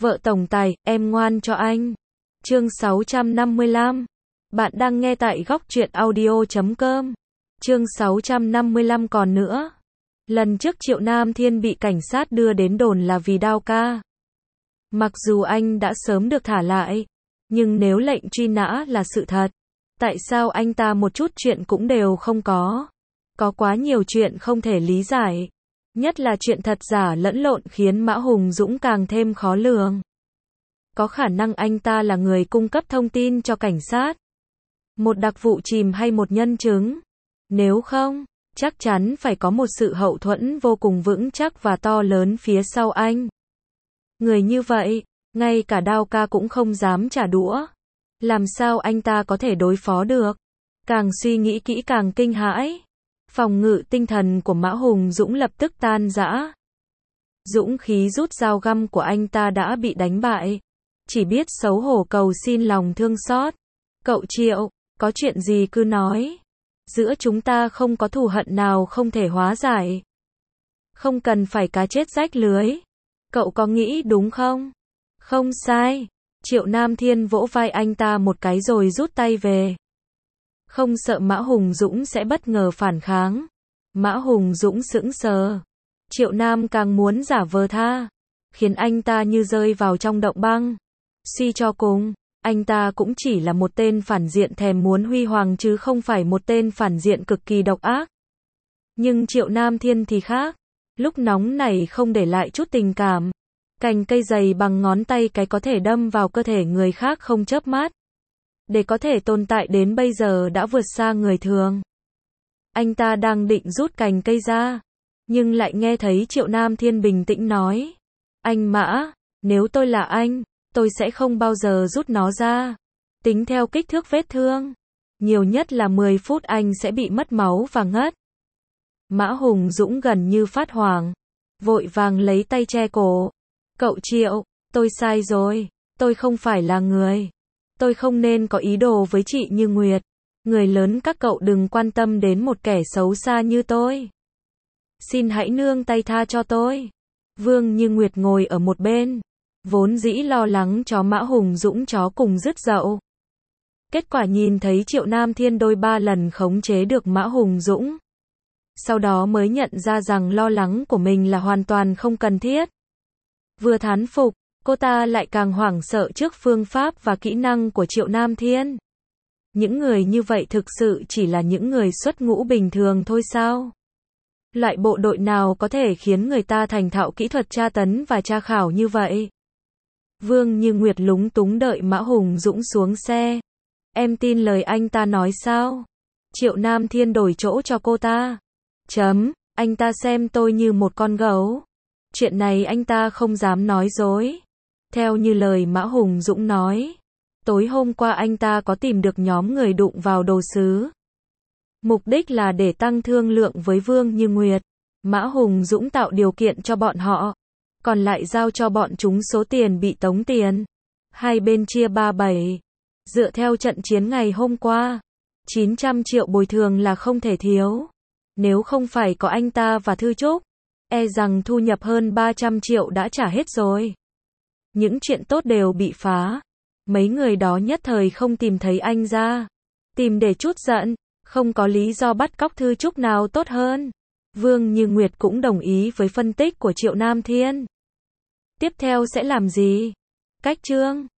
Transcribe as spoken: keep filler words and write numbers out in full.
Vợ tổng tài, em ngoan cho anh. Chương sáu trăm năm mươi lăm. Bạn đang nghe tại góc truyện audio chấm com. Chương sáu trăm năm mươi lăm còn nữa. Lần trước Triệu Nam Thiên bị cảnh sát đưa đến đồn là vì đao ca. Mặc dù anh đã sớm được thả lại, nhưng nếu lệnh truy nã là sự thật, tại sao anh ta một chút chuyện cũng đều không có? Có quá nhiều chuyện không thể lý giải. Nhất là chuyện thật giả lẫn lộn khiến Mã Hùng Dũng càng thêm khó lường. Có khả năng anh ta là người cung cấp thông tin cho cảnh sát, một đặc vụ chìm hay một nhân chứng. Nếu không, chắc chắn phải có một sự hậu thuẫn vô cùng vững chắc và to lớn phía sau anh. Người như vậy, ngay cả đao ca cũng không dám trả đũa. Làm sao anh ta có thể đối phó được? Càng suy nghĩ kỹ càng kinh hãi. Phòng ngự tinh thần của Mã Hùng Dũng lập tức tan rã. Dũng khí rút dao găm của anh ta đã bị đánh bại. Chỉ biết xấu hổ cầu xin lòng thương xót. Cậu Triệu, có chuyện gì cứ nói. Giữa chúng ta không có thù hận nào không thể hóa giải. Không cần phải cá chết rách lưới. Cậu có nghĩ đúng không? Không sai. Triệu Nam Thiên vỗ vai anh ta một cái rồi rút tay về. Không sợ Mã Hùng Dũng sẽ bất ngờ phản kháng. Mã Hùng Dũng sững sờ. Triệu Nam càng muốn giả vờ tha, khiến anh ta như rơi vào trong động băng. Suy cho cùng, anh ta cũng chỉ là một tên phản diện thèm muốn huy hoàng chứ không phải một tên phản diện cực kỳ độc ác. Nhưng Triệu Nam Thiên thì khác. Lúc nóng này không để lại chút tình cảm. Cành cây dày bằng ngón tay cái có thể đâm vào cơ thể người khác không chớp mắt. Để có thể tồn tại đến bây giờ đã vượt xa người thường. Anh ta đang định rút cành cây ra, nhưng lại nghe thấy Triệu Nam Thiên bình tĩnh nói. Anh Mã, nếu tôi là anh, tôi sẽ không bao giờ rút nó ra. Tính theo kích thước vết thương, nhiều nhất là mười phút anh sẽ bị mất máu và ngất. Mã Hùng Dũng gần như phát hoảng, vội vàng lấy tay che cổ. Cậu Triệu, tôi sai rồi, tôi không phải là người. Tôi không nên có ý đồ với chị Như Nguyệt. Người lớn các cậu đừng quan tâm đến một kẻ xấu xa như tôi. Xin hãy nương tay tha cho tôi. Vương Như Nguyệt ngồi ở một bên, vốn dĩ lo lắng cho Mã Hùng Dũng chó cùng dứt dậu. Kết quả nhìn thấy Triệu Nam Thiên đôi ba lần khống chế được Mã Hùng Dũng. Sau đó mới nhận ra rằng lo lắng của mình là hoàn toàn không cần thiết. Vừa thán phục, cô ta lại càng hoảng sợ trước phương pháp và kỹ năng của Triệu Nam Thiên. Những người như vậy thực sự chỉ là những người xuất ngũ bình thường thôi sao? Loại bộ đội nào có thể khiến người ta thành thạo kỹ thuật tra tấn và tra khảo như vậy? Vương Như Nguyệt lúng túng đợi Mã Hùng Dũng xuống xe. Em tin lời anh ta nói sao? Triệu Nam Thiên đổi chỗ cho cô ta. Chấm, anh ta xem tôi như một con gấu. Chuyện này anh ta không dám nói dối. Theo như lời Mã Hùng Dũng nói, tối hôm qua anh ta có tìm được nhóm người đụng vào đồ sứ. Mục đích là để tăng thương lượng với Vương Như Nguyệt. Mã Hùng Dũng tạo điều kiện cho bọn họ, còn lại giao cho bọn chúng số tiền bị tống tiền. Hai bên chia ba bảy. Dựa theo trận chiến ngày hôm qua, chín trăm triệu bồi thường là không thể thiếu. Nếu không phải có anh ta và Thư Trúc, e rằng thu nhập hơn ba trăm triệu đã trả hết rồi. Những chuyện tốt đều bị phá. Mấy người đó nhất thời không tìm thấy anh ra. Tìm để trút giận. Không có lý do bắt cóc Thư Trúc nào tốt hơn. Vương Như Nguyệt cũng đồng ý với phân tích của Triệu Nam Thiên. Tiếp theo sẽ làm gì? Cách chương